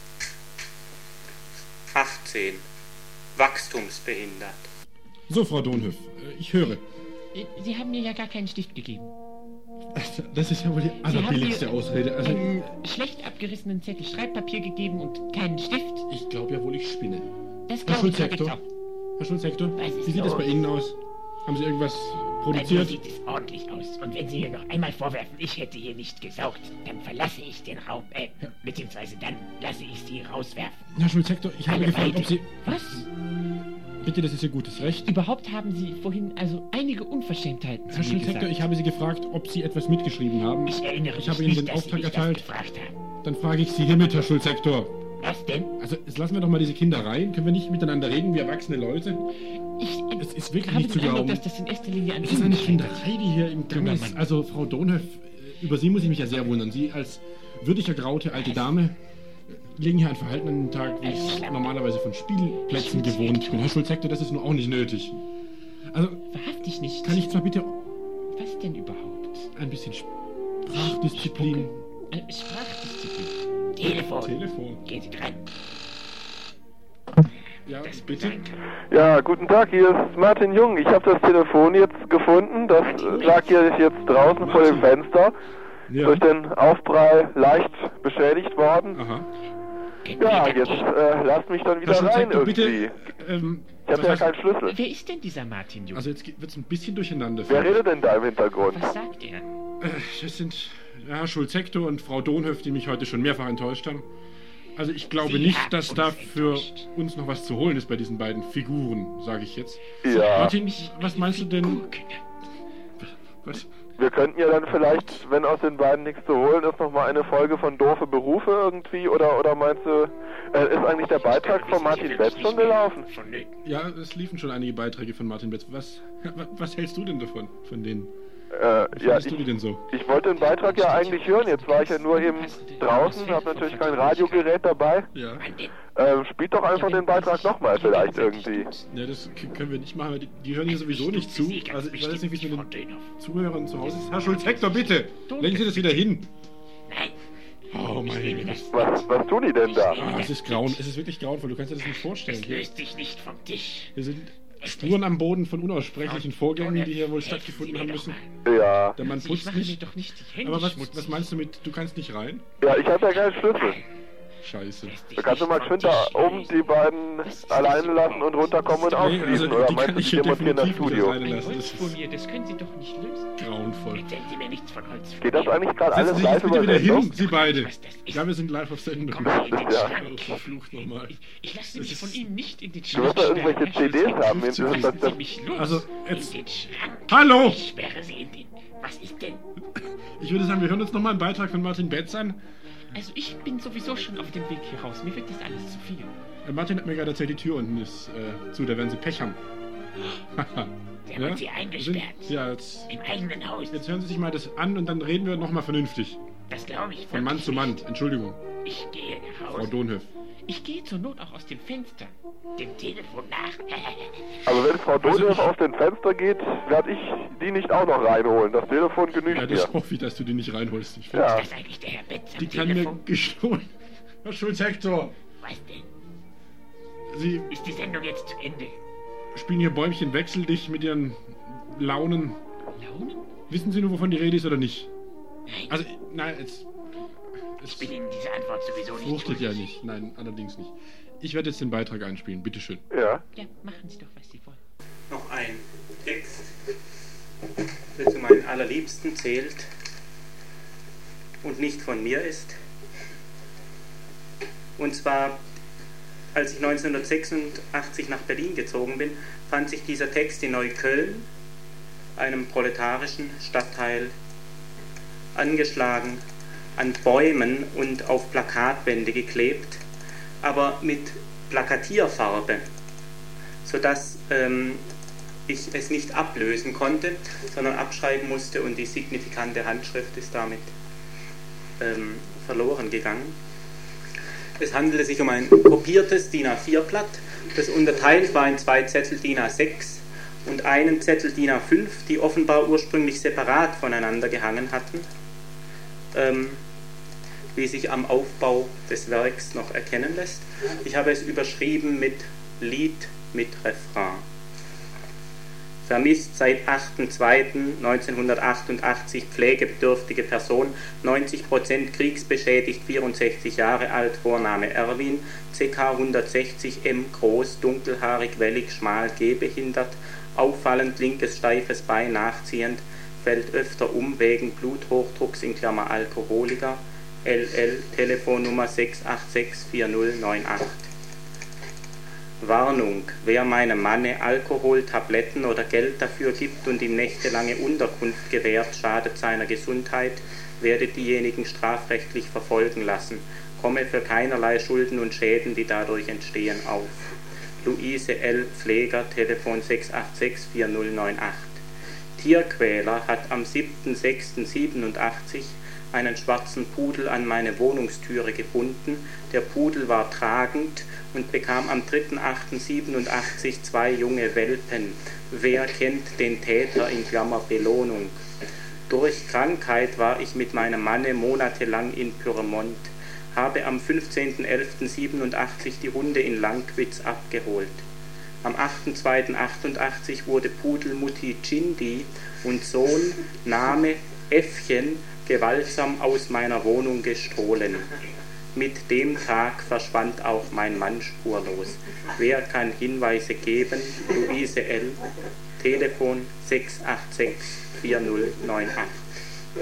[SPEAKER 5] achtzehn, wachstumsbehindert.
[SPEAKER 4] So, Frau Donhoff, ich höre.
[SPEAKER 6] Sie haben mir ja gar keinen Stift gegeben.
[SPEAKER 4] Das ist ja wohl die allerbilligste Ausrede. Also,
[SPEAKER 6] einen schlecht abgerissenen Zettel Schreibpapier gegeben und keinen Stift.
[SPEAKER 4] ich glaube ja wohl, ich spinne.
[SPEAKER 6] Das
[SPEAKER 4] Herr
[SPEAKER 6] glaube ich
[SPEAKER 4] Schulz-Hector,
[SPEAKER 6] auch.
[SPEAKER 4] Herr Schulz-Hector,
[SPEAKER 6] Was ist
[SPEAKER 4] wie sieht das
[SPEAKER 6] los?
[SPEAKER 4] bei Ihnen aus? Haben Sie irgendwas
[SPEAKER 7] Bei mir
[SPEAKER 4] produziert?
[SPEAKER 7] sieht es ordentlich aus. Und wenn Sie mir noch einmal vorwerfen, ich hätte hier nicht gesaugt, dann verlasse ich den Raum. Äh, beziehungsweise dann lasse ich Sie rauswerfen.
[SPEAKER 4] Herr Schulz-Hector, ich habe
[SPEAKER 7] Alle
[SPEAKER 4] gefragt,
[SPEAKER 7] beide.
[SPEAKER 4] ob Sie...
[SPEAKER 6] Was?
[SPEAKER 4] Bitte, das ist Ihr gutes Recht.
[SPEAKER 6] Überhaupt haben Sie vorhin also einige Unverschämtheiten zu
[SPEAKER 4] Herr
[SPEAKER 6] mir
[SPEAKER 4] Schulz-Hector,
[SPEAKER 6] gesagt.
[SPEAKER 4] ich habe Sie gefragt, ob Sie etwas mitgeschrieben haben.
[SPEAKER 7] Ich erinnere
[SPEAKER 4] Ich
[SPEAKER 7] mich
[SPEAKER 4] habe Ihnen
[SPEAKER 7] nicht,
[SPEAKER 4] den
[SPEAKER 7] dass
[SPEAKER 4] Auftrag
[SPEAKER 7] Sie mich
[SPEAKER 4] erteilt.
[SPEAKER 7] das gefragt haben.
[SPEAKER 4] Dann frage ich Sie hiermit, Herr Schulz-Hector.
[SPEAKER 7] Was denn?
[SPEAKER 4] Also, jetzt lassen wir doch mal diese Kinder rein. Können wir nicht miteinander reden, wie erwachsene Leute?
[SPEAKER 6] Ich äh,
[SPEAKER 4] Es ist wirklich
[SPEAKER 6] habe
[SPEAKER 4] nicht zu
[SPEAKER 6] den Eindruck,
[SPEAKER 4] glauben.
[SPEAKER 6] dass das in erster Linie an
[SPEAKER 4] Es ist eine
[SPEAKER 6] Ihnen scheitert.
[SPEAKER 4] Kinderei, die hier im Gang
[SPEAKER 6] Junger
[SPEAKER 4] ist.
[SPEAKER 6] Mann.
[SPEAKER 4] Also, Frau Donhoff, äh, über Sie muss ich mich ja sehr wundern. Sie als würdig ergraute alte Dame äh, legen hier ein Verhalten an den Tag, wie ich es normalerweise von Spielplätzen gewohnt bin. Herr Schulz-Hector, das ist nur auch nicht nötig. Also,
[SPEAKER 6] Wahrhaftig nicht.
[SPEAKER 4] kann ich zwar bitte
[SPEAKER 6] Was denn überhaupt?
[SPEAKER 4] ein bisschen Sprachdisziplin...
[SPEAKER 6] Äh, Sprachdisziplin.
[SPEAKER 7] Telefon.
[SPEAKER 4] Telefon.
[SPEAKER 7] Gehen Sie dran.
[SPEAKER 4] Ja, bitte.
[SPEAKER 8] Ja, guten Tag, hier ist Martin Jung. Ich habe das Telefon jetzt gefunden. Das äh, lag hier jetzt draußen vor dem Fenster.
[SPEAKER 4] Ja.
[SPEAKER 8] Durch den Aufprall leicht beschädigt worden.
[SPEAKER 4] Aha.
[SPEAKER 8] Ja, jetzt äh, lasst mich dann wieder
[SPEAKER 4] Herr
[SPEAKER 8] rein
[SPEAKER 4] Schulz-Hector,
[SPEAKER 8] irgendwie.
[SPEAKER 4] bitte... Ähm,
[SPEAKER 8] Ich habe
[SPEAKER 4] was
[SPEAKER 8] ja
[SPEAKER 4] heißt-
[SPEAKER 8] keinen Schlüssel.
[SPEAKER 6] Wer ist denn dieser Martin Jung?
[SPEAKER 4] Also jetzt wird es ein bisschen durcheinander.
[SPEAKER 8] Wer
[SPEAKER 4] finde ich.
[SPEAKER 8] redet denn da im Hintergrund?
[SPEAKER 6] Was sagt er?
[SPEAKER 4] Äh, Das sind Herr Schulz-Hector und Frau Donhoff, die mich heute schon mehrfach enttäuscht haben. Also ich glaube
[SPEAKER 7] Sie
[SPEAKER 4] nicht,
[SPEAKER 7] haben
[SPEAKER 4] dass
[SPEAKER 7] uns
[SPEAKER 4] da für
[SPEAKER 7] enttäuscht.
[SPEAKER 4] uns noch was zu holen ist bei diesen beiden Figuren, sage ich jetzt.
[SPEAKER 8] Ja,
[SPEAKER 4] Martin, was meinst du denn?
[SPEAKER 6] Gurken.
[SPEAKER 4] Was?
[SPEAKER 8] wir könnten ja dann vielleicht, wenn aus den beiden nichts zu holen ist, nochmal eine Folge von Doofe Berufe irgendwie, oder oder meinst du, äh, ist eigentlich der Beitrag von Martin Betz schon gelaufen?
[SPEAKER 7] Vonnöten.
[SPEAKER 4] Ja, es liefen schon einige Beiträge von Martin Betz. Was, wa- was hältst du denn davon, von denen?
[SPEAKER 8] Äh,
[SPEAKER 4] Wie
[SPEAKER 8] ja,
[SPEAKER 4] findest
[SPEAKER 8] ich,
[SPEAKER 4] du die denn so?
[SPEAKER 8] ich wollte den Beitrag ja eigentlich hören. Jetzt war ich ja nur eben draußen, habe natürlich kein Radiogerät dabei.
[SPEAKER 4] Ja,
[SPEAKER 7] Wann denn?
[SPEAKER 8] Ähm, spielt doch einfach den Beitrag nochmal vielleicht irgendwie.
[SPEAKER 4] ja das k- können wir nicht machen, weil die, die hören hier sowieso nicht zu. Also ich weiß nicht, wie es mit den Zuhörern zu Hause ist. Herr Schulz-Hector, bitte! Lenken Sie das wieder hin!
[SPEAKER 7] Nein,
[SPEAKER 4] Oh
[SPEAKER 7] ich
[SPEAKER 4] mein
[SPEAKER 7] nehme
[SPEAKER 4] Gott.
[SPEAKER 7] das.
[SPEAKER 8] Was, was tun die denn da?
[SPEAKER 4] Ah, es ist grauen, es ist wirklich grauenvoll, du kannst dir das nicht vorstellen.
[SPEAKER 7] Es löst sich nicht vom Tisch.
[SPEAKER 4] Hier sind Spuren am Boden von unaussprechlichen Vorgängen, die hier wohl stattgefunden haben müssen.
[SPEAKER 8] Ja,
[SPEAKER 4] Der Mann
[SPEAKER 6] Ich
[SPEAKER 4] putzt
[SPEAKER 6] mache mir
[SPEAKER 4] nicht.
[SPEAKER 6] doch nicht die Hände
[SPEAKER 4] Aber was,
[SPEAKER 6] schmutzig.
[SPEAKER 4] was meinst du mit, du kannst nicht rein?
[SPEAKER 8] ja, ich habe ja keinen Schlüssel.
[SPEAKER 4] Scheiße.
[SPEAKER 8] Da kannst du mal geschwind da oben die beiden alleine lassen und runterkommen und
[SPEAKER 4] Nee,
[SPEAKER 8] ausschließen. Oder
[SPEAKER 4] die
[SPEAKER 8] meinst
[SPEAKER 4] kann
[SPEAKER 8] du,
[SPEAKER 4] ich
[SPEAKER 8] die
[SPEAKER 4] hier
[SPEAKER 8] demonstrieren das
[SPEAKER 4] definitiv nicht
[SPEAKER 8] Studio?
[SPEAKER 4] alleine
[SPEAKER 6] Ein
[SPEAKER 4] lassen.
[SPEAKER 6] Holz
[SPEAKER 4] Das
[SPEAKER 6] vor
[SPEAKER 4] ist
[SPEAKER 6] mir, das können Sie doch nicht lösen.
[SPEAKER 4] grauenvoll.
[SPEAKER 7] Erzählen Sie mir nichts von Holz.
[SPEAKER 8] Geht das eigentlich gerade
[SPEAKER 4] Setzen
[SPEAKER 8] alles
[SPEAKER 4] Sie sich
[SPEAKER 8] live
[SPEAKER 4] jetzt bitte
[SPEAKER 8] über
[SPEAKER 4] wieder hin,
[SPEAKER 8] Sendung?
[SPEAKER 4] Sie beide.
[SPEAKER 7] Was das ist?
[SPEAKER 4] Ja, wir sind live auf Sendung.
[SPEAKER 7] Kommen Sie in den
[SPEAKER 8] Ja.
[SPEAKER 7] Schrank.
[SPEAKER 4] Oh, verflucht nochmal.
[SPEAKER 6] Ich, ich lasse mich von Ihnen nicht in den
[SPEAKER 8] Du
[SPEAKER 6] Schrank
[SPEAKER 8] wirst da irgendwelche
[SPEAKER 6] sperren,
[SPEAKER 8] C
[SPEAKER 6] Herr
[SPEAKER 8] Ds
[SPEAKER 6] Schulz.
[SPEAKER 8] haben. Das, das,
[SPEAKER 6] Lassen
[SPEAKER 8] das,
[SPEAKER 6] Sie mich los.
[SPEAKER 4] Also,
[SPEAKER 7] In
[SPEAKER 4] jetzt...
[SPEAKER 7] den Schrank.
[SPEAKER 4] Hallo!
[SPEAKER 7] Ich sperre Sie in den Was ist denn?
[SPEAKER 4] Ich würde sagen, wir hören uns nochmal einen Beitrag von Martin Betz an.
[SPEAKER 6] Also ich bin sowieso schon auf dem Weg hier raus. Mir wird das alles zu viel.
[SPEAKER 4] Äh, Martin hat mir gerade erzählt, die Tür unten ist äh, zu, da werden sie Pech haben.
[SPEAKER 7] Der wird sie eingesperrt.
[SPEAKER 4] Sind, ja, jetzt,
[SPEAKER 7] Im eigenen Haus.
[SPEAKER 4] jetzt hören Sie sich mal das an und dann reden wir nochmal vernünftig.
[SPEAKER 7] Das glaube ich.
[SPEAKER 4] Von Mann zu Mann. Entschuldigung,
[SPEAKER 7] Ich gehe nach
[SPEAKER 4] Frau
[SPEAKER 7] Hause.
[SPEAKER 4] Dohnhöf.
[SPEAKER 6] Ich gehe zur Not auch aus dem Fenster.
[SPEAKER 7] Dem Telefon nach.
[SPEAKER 8] Also wenn Frau Dohnhoff aus dem Fenster geht, werde ich die nicht auch noch reinholen. Das Telefon genügt
[SPEAKER 4] Ja,
[SPEAKER 8] mir.
[SPEAKER 4] das hoffe ich, dass du die nicht reinholst. Ich finde,
[SPEAKER 8] Ja.
[SPEAKER 7] Das ist eigentlich der Herr Betz am
[SPEAKER 4] die kann mir
[SPEAKER 7] Telefon.
[SPEAKER 4] gestohlen. Herr Schulz-Hector,
[SPEAKER 7] Was denn?
[SPEAKER 4] Sie
[SPEAKER 7] Ist die Sendung jetzt zu Ende?
[SPEAKER 4] spielen hier Bäumchen wechsel dich mit Ihren Launen.
[SPEAKER 6] Launen?
[SPEAKER 4] Wissen Sie nur, wovon die Rede ist oder nicht?
[SPEAKER 7] Nein,
[SPEAKER 4] Also, nein, es,
[SPEAKER 7] ich
[SPEAKER 4] es
[SPEAKER 7] bin Ihnen diese Antwort sowieso nicht
[SPEAKER 4] fruchtet ja
[SPEAKER 7] schuldig.
[SPEAKER 4] nicht. Nein, allerdings nicht. Ich werde jetzt den Beitrag einspielen, bitteschön.
[SPEAKER 8] Ja.
[SPEAKER 6] Ja, machen Sie doch, was Sie wollen.
[SPEAKER 5] Noch ein Text, der zu meinen allerliebsten zählt und nicht von mir ist. Und zwar, als ich neunzehnhundertsechsundachtzig nach Berlin gezogen bin, fand sich dieser Text in Neukölln, einem proletarischen Stadtteil, angeschlagen, an Bäumen und auf Plakatwände geklebt, aber mit Plakatierfarbe, sodass ähm, ich es nicht ablösen konnte, sondern abschreiben musste und die signifikante Handschrift ist damit ähm, verloren gegangen. Es handelte sich um ein kopiertes DIN A vier Blatt, das unterteilt war in zwei Zettel DIN A sechs und einen Zettel DIN A fünf, die offenbar ursprünglich separat voneinander gehangen hatten, ähm, wie sich am Aufbau des Werks noch erkennen lässt. Ich habe es überschrieben mit Lied mit Refrain. Vermisst seit achter zweiter neunzehnhundertachtundachtzig pflegebedürftige Person, neunzig Prozent kriegsbeschädigt, vierundsechzig Jahre alt, Vorname Erwin, C K hundertsechzig M, groß, dunkelhaarig, wellig, schmal, gehbehindert, auffallend linkes steifes Bein, nachziehend, fällt öfter um wegen Bluthochdrucks in Klammer Alkoholiker, L L, Telefonnummer sechs acht sechs vier null neun acht. Warnung, wer meinem Manne Alkohol, Tabletten oder Geld dafür gibt und ihm nächtelange Unterkunft gewährt, schadet seiner Gesundheit, werde diejenigen strafrechtlich verfolgen lassen, komme für keinerlei Schulden und Schäden, die dadurch entstehen, auf. Luise L. Pfleger, Telefon sechs acht sechs vier null neun acht. Tierquäler hat am siebter sechster siebenundachtzig einen schwarzen Pudel an meine Wohnungstüre gebunden. Der Pudel war tragend und bekam am dritter achter siebenundachtzig zwei junge Welpen. Wer kennt den Täter in Klammer Belohnung? Durch Krankheit war ich mit meinem Manne monatelang in Pyrmont, habe am fünfzehnter elfter siebenundachtzig die Hunde in Langwitz abgeholt. Am achter zweiter achtundachtzig wurde Pudelmutti Chindi und Sohn, Name Äffchen, gewaltsam aus meiner Wohnung gestohlen. Mit dem Tag verschwand auch mein Mann spurlos. Wer kann Hinweise geben? Luise L. Telefon sechs acht sechs vier null neun acht.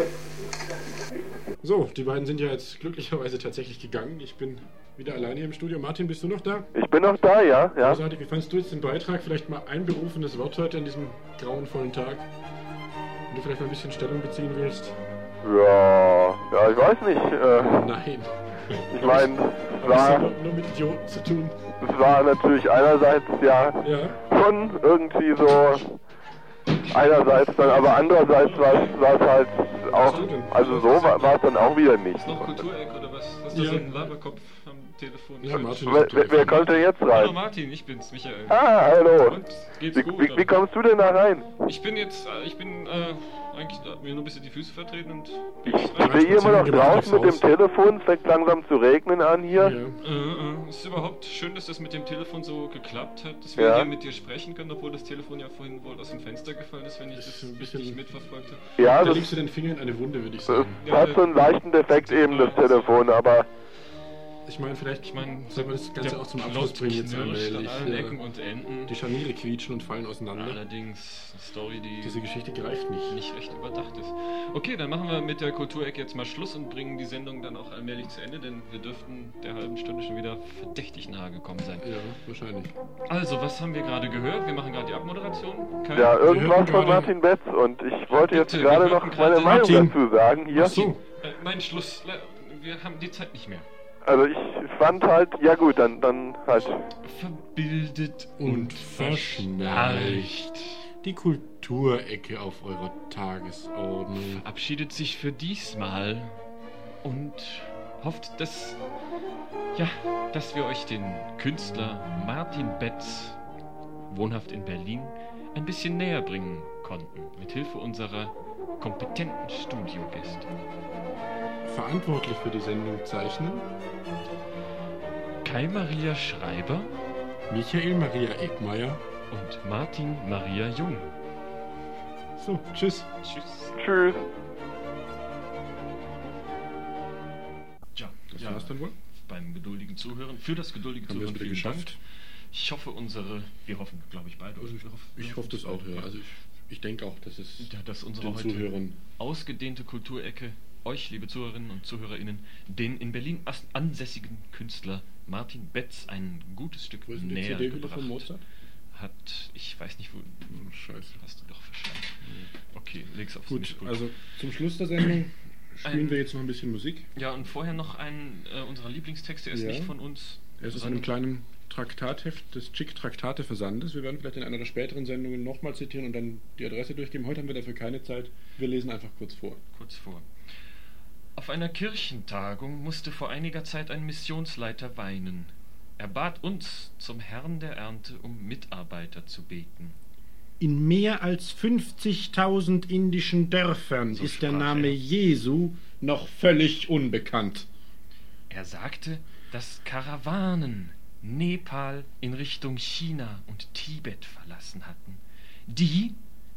[SPEAKER 4] So, die beiden sind ja jetzt glücklicherweise tatsächlich gegangen. Ich bin wieder alleine hier im Studio. Martin, bist du noch da?
[SPEAKER 8] Ich bin noch da, ja. ja.
[SPEAKER 4] Großartig. Wie fandst du jetzt den Beitrag? Vielleicht mal ein berufenes Wort heute an diesem grauenvollen Tag. Wenn du vielleicht mal ein bisschen Stellung beziehen willst.
[SPEAKER 8] Ja, ja, ich weiß nicht. Äh,
[SPEAKER 4] Nein.
[SPEAKER 8] ich meine, es
[SPEAKER 4] Aber es
[SPEAKER 8] war,
[SPEAKER 4] hat nur mit Idioten zu tun.
[SPEAKER 8] es war natürlich einerseits ja
[SPEAKER 4] Ja.
[SPEAKER 8] schon irgendwie so, einerseits dann, aber andererseits war es war es halt auch, also so war, war es dann auch wieder nicht.
[SPEAKER 3] Ist noch Kultureck oder was? Hast du
[SPEAKER 4] Ja.
[SPEAKER 3] so einen Laberkopf am Telefon?
[SPEAKER 4] Ja, Martin.
[SPEAKER 8] Wer, wer, wer kommt denn jetzt
[SPEAKER 3] Hallo
[SPEAKER 8] rein?
[SPEAKER 3] Martin, ich bin's, Michael.
[SPEAKER 8] Ah, hallo.
[SPEAKER 3] Und geht's
[SPEAKER 8] Wie,
[SPEAKER 3] gut?
[SPEAKER 8] wie, wie kommst du denn da rein?
[SPEAKER 3] Ich bin jetzt, äh, ich bin äh, eigentlich äh, mir nur ein bisschen die Füße vertreten und bin
[SPEAKER 8] Ich
[SPEAKER 3] jetzt
[SPEAKER 8] stehe
[SPEAKER 3] rein.
[SPEAKER 8] hier immer noch
[SPEAKER 4] gemacht
[SPEAKER 8] draußen mit
[SPEAKER 4] durchs
[SPEAKER 8] dem Telefon, es fängt langsam zu regnen an hier.
[SPEAKER 4] Ja.
[SPEAKER 3] Äh, äh, es ist überhaupt schön, dass das mit dem Telefon so geklappt hat, dass wir
[SPEAKER 8] Ja.
[SPEAKER 3] hier mit dir sprechen können, obwohl das Telefon ja vorhin wohl aus dem Fenster gefallen ist, wenn ich
[SPEAKER 4] Das
[SPEAKER 3] das
[SPEAKER 4] ist ein bisschen-
[SPEAKER 3] richtig mitverfolgt habe.
[SPEAKER 8] Ja,
[SPEAKER 4] Da
[SPEAKER 8] das,
[SPEAKER 4] legst du den Finger in eine Wunde, würde ich
[SPEAKER 8] das
[SPEAKER 4] sagen.
[SPEAKER 8] hat so einen leichten Defekt eben, das Telefon, aber
[SPEAKER 4] Ich meine, vielleicht
[SPEAKER 3] Ich meine,
[SPEAKER 4] sollten wir das Ganze
[SPEAKER 3] der
[SPEAKER 4] auch zum
[SPEAKER 3] Plot
[SPEAKER 4] Abschluss bringen jetzt
[SPEAKER 3] knirscht
[SPEAKER 4] allmählich.
[SPEAKER 3] an allen
[SPEAKER 4] Ja.
[SPEAKER 3] Ecken und Enden.
[SPEAKER 4] Die Scharniere quietschen und fallen auseinander.
[SPEAKER 3] Allerdings eine Story, die
[SPEAKER 4] Diese Geschichte greift nicht.
[SPEAKER 3] nicht recht überdacht ist. Okay, dann machen wir mit der Kulturecke jetzt mal Schluss und bringen die Sendung dann auch allmählich zu Ende, denn wir dürften der halben Stunde schon wieder verdächtig nahe gekommen sein.
[SPEAKER 4] Ja, wahrscheinlich.
[SPEAKER 3] Also, was haben wir gerade gehört? Wir machen gerade die Abmoderation. Kai?
[SPEAKER 8] Ja,
[SPEAKER 4] hören
[SPEAKER 8] irgendwas von
[SPEAKER 4] gerade-
[SPEAKER 8] Martin Betz und ich wollte jetzt
[SPEAKER 3] Bitte,
[SPEAKER 8] gerade
[SPEAKER 3] wir
[SPEAKER 8] noch
[SPEAKER 3] hörten
[SPEAKER 8] meine
[SPEAKER 3] gerade
[SPEAKER 8] Meinung
[SPEAKER 4] Martin.
[SPEAKER 8] dazu sagen hier.
[SPEAKER 4] Ach so.
[SPEAKER 3] Äh, mein Schluss. Le- Wir haben die Zeit nicht mehr.
[SPEAKER 8] Also ich fand halt, ja gut, dann, dann halt.
[SPEAKER 3] Verbildet
[SPEAKER 4] Und verschnarcht. Die Kulturecke auf eurer Tagesordnung.
[SPEAKER 3] Verabschiedet sich für diesmal und hofft, dass, ja, dass wir euch den Künstler Martin Betz, wohnhaft in Berlin, ein bisschen näher bringen konnten, mit Hilfe unserer kompetenten Studiogäste.
[SPEAKER 4] Verantwortlich für die Sendung zeichnen
[SPEAKER 3] Kai Maria Schreiber
[SPEAKER 4] Michael Maria Eckmeier.
[SPEAKER 3] und Martin Maria Jung.
[SPEAKER 4] So, tschüss.
[SPEAKER 3] Tschüss.
[SPEAKER 8] Tschüss.
[SPEAKER 3] Ja,
[SPEAKER 4] Das
[SPEAKER 3] ja,
[SPEAKER 4] war's dann wohl.
[SPEAKER 3] beim geduldigen Zuhören. Für das geduldige
[SPEAKER 4] Haben wir es
[SPEAKER 3] Zuhören
[SPEAKER 4] wieder
[SPEAKER 3] vielen Dank.
[SPEAKER 4] geschafft.
[SPEAKER 3] Ich hoffe, unsere, wir hoffen, glaube ich, beide.
[SPEAKER 4] Also ich,
[SPEAKER 3] wir hoffen, wir
[SPEAKER 4] ich
[SPEAKER 3] hoffen
[SPEAKER 4] hoffe das auch, ja. Also ich, ich denke auch, dass es
[SPEAKER 3] ja, dass unsere
[SPEAKER 4] den
[SPEAKER 3] heute
[SPEAKER 4] Zuhörern...
[SPEAKER 3] ausgedehnte Kulturecke euch, liebe Zuhörerinnen und ZuhörerInnen, den in Berlin as- ansässigen Künstler Martin Betz ein gutes Stück
[SPEAKER 4] Wo ist denn die
[SPEAKER 3] näher
[SPEAKER 4] C D-Hülle
[SPEAKER 3] gebracht
[SPEAKER 4] von Mozart?
[SPEAKER 3] hat. Ich weiß nicht, wo.
[SPEAKER 4] Oh, scheiße.
[SPEAKER 3] Hast du doch verschlagen. Okay, leg's aufs
[SPEAKER 4] Gut,
[SPEAKER 3] Mischpult.
[SPEAKER 4] also zum Schluss der Sendung spielen
[SPEAKER 3] Ein-
[SPEAKER 4] wir jetzt noch ein bisschen Musik.
[SPEAKER 3] Ja, und vorher noch einen äh, unserer Lieblingstexte. Er ist
[SPEAKER 4] Ja.
[SPEAKER 3] nicht von uns.
[SPEAKER 4] Er ist aus
[SPEAKER 3] sondern-
[SPEAKER 4] einem kleinen Traktatheft des Chick Traktate Versandes. Wir werden vielleicht in einer der späteren Sendungen nochmal zitieren und dann die Adresse durchgeben. Heute haben wir dafür keine Zeit. Wir lesen einfach kurz vor.
[SPEAKER 3] kurz vor. Auf einer Kirchentagung musste vor einiger Zeit ein Missionsleiter weinen. Er bat uns zum Herrn der Ernte um Mitarbeiter zu beten.
[SPEAKER 4] In mehr als fünfzigtausend indischen Dörfern
[SPEAKER 3] So
[SPEAKER 4] ist der
[SPEAKER 3] sprach
[SPEAKER 4] Name
[SPEAKER 3] er.
[SPEAKER 4] Jesu noch völlig unbekannt.
[SPEAKER 3] Er sagte, dass Karawanen Nepal in Richtung China und Tibet verlassen hatten, die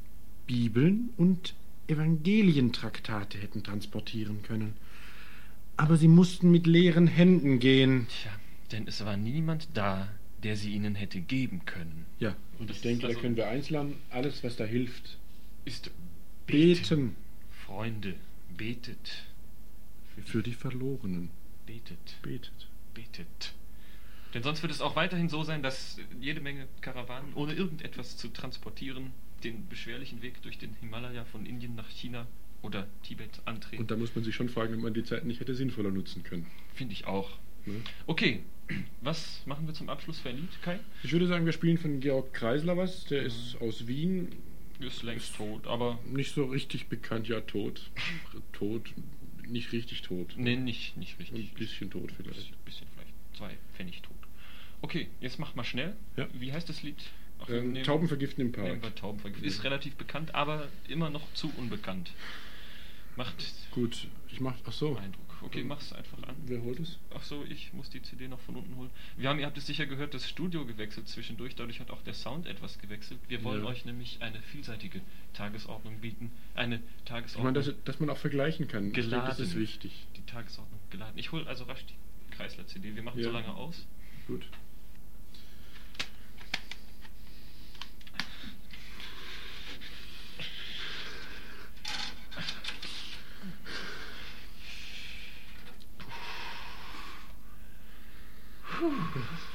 [SPEAKER 4] Bibeln und Evangelientraktate hätten transportieren können. Aber sie mussten mit leeren Händen gehen.
[SPEAKER 3] Tja, denn es war niemand da, der sie ihnen hätte geben können.
[SPEAKER 4] Ja, und ich
[SPEAKER 3] Das-
[SPEAKER 4] denke,
[SPEAKER 3] also-
[SPEAKER 4] da können wir eins lernen, alles, was da hilft.
[SPEAKER 3] Ist
[SPEAKER 4] Beten
[SPEAKER 3] Freunde, betet.
[SPEAKER 4] für die Verlorenen.
[SPEAKER 3] Betet.
[SPEAKER 4] Betet.
[SPEAKER 3] Betet. Denn sonst wird es auch weiterhin so sein, dass jede Menge Karawanen, ohne irgendetwas zu transportieren, den beschwerlichen Weg durch den Himalaya von Indien nach China oder Tibet antreten.
[SPEAKER 4] Und da muss man sich schon fragen, ob man die Zeit nicht hätte sinnvoller nutzen können.
[SPEAKER 3] Finde ich auch.
[SPEAKER 4] Ne?
[SPEAKER 3] Okay, was machen wir zum Abschluss für ein Lied, Kai?
[SPEAKER 4] Ich würde sagen, wir spielen von Georg Kreisler was. Der ist aus Wien.
[SPEAKER 3] Ist längst tot, aber...
[SPEAKER 4] Nicht so richtig bekannt, ja, tot. tot, nicht richtig tot.
[SPEAKER 3] Nee, nicht, nicht
[SPEAKER 4] Ein
[SPEAKER 3] richtig.
[SPEAKER 4] bisschen tot vielleicht.
[SPEAKER 3] Bisschen, bisschen vielleicht. Zwei Pfennig tot. Okay, jetzt macht mal schnell.
[SPEAKER 4] Ja.
[SPEAKER 3] Wie heißt das Lied? Ach, wir
[SPEAKER 4] Ähm,
[SPEAKER 3] nehmen-
[SPEAKER 4] Tauben vergiften im
[SPEAKER 3] nehmen
[SPEAKER 4] Park.
[SPEAKER 3] wir Tauben vergiften. Ist relativ bekannt, aber immer noch zu unbekannt. Macht
[SPEAKER 4] Gut, ich mach. Ach so.
[SPEAKER 3] Eindruck. Okay, mach's einfach an.
[SPEAKER 4] Wer holt es?
[SPEAKER 3] Ach so, ich muss die C D noch von unten holen. Wir haben, ihr habt es sicher gehört, das Studio gewechselt zwischendurch. Dadurch hat auch der Sound etwas gewechselt. Wir wollen
[SPEAKER 4] Ja.
[SPEAKER 3] euch nämlich eine vielseitige Tagesordnung bieten. Eine
[SPEAKER 4] Ich
[SPEAKER 3] Tagesordnung.
[SPEAKER 4] meine, dass, dass man auch vergleichen kann. Ich denke, das
[SPEAKER 3] Geladen.
[SPEAKER 4] ist wichtig.
[SPEAKER 3] Die Tagesordnung geladen. Ich hole also rasch die Kreisler-C D. Wir machen
[SPEAKER 4] Ja.
[SPEAKER 3] so lange aus.
[SPEAKER 4] Gut.
[SPEAKER 3] Puh.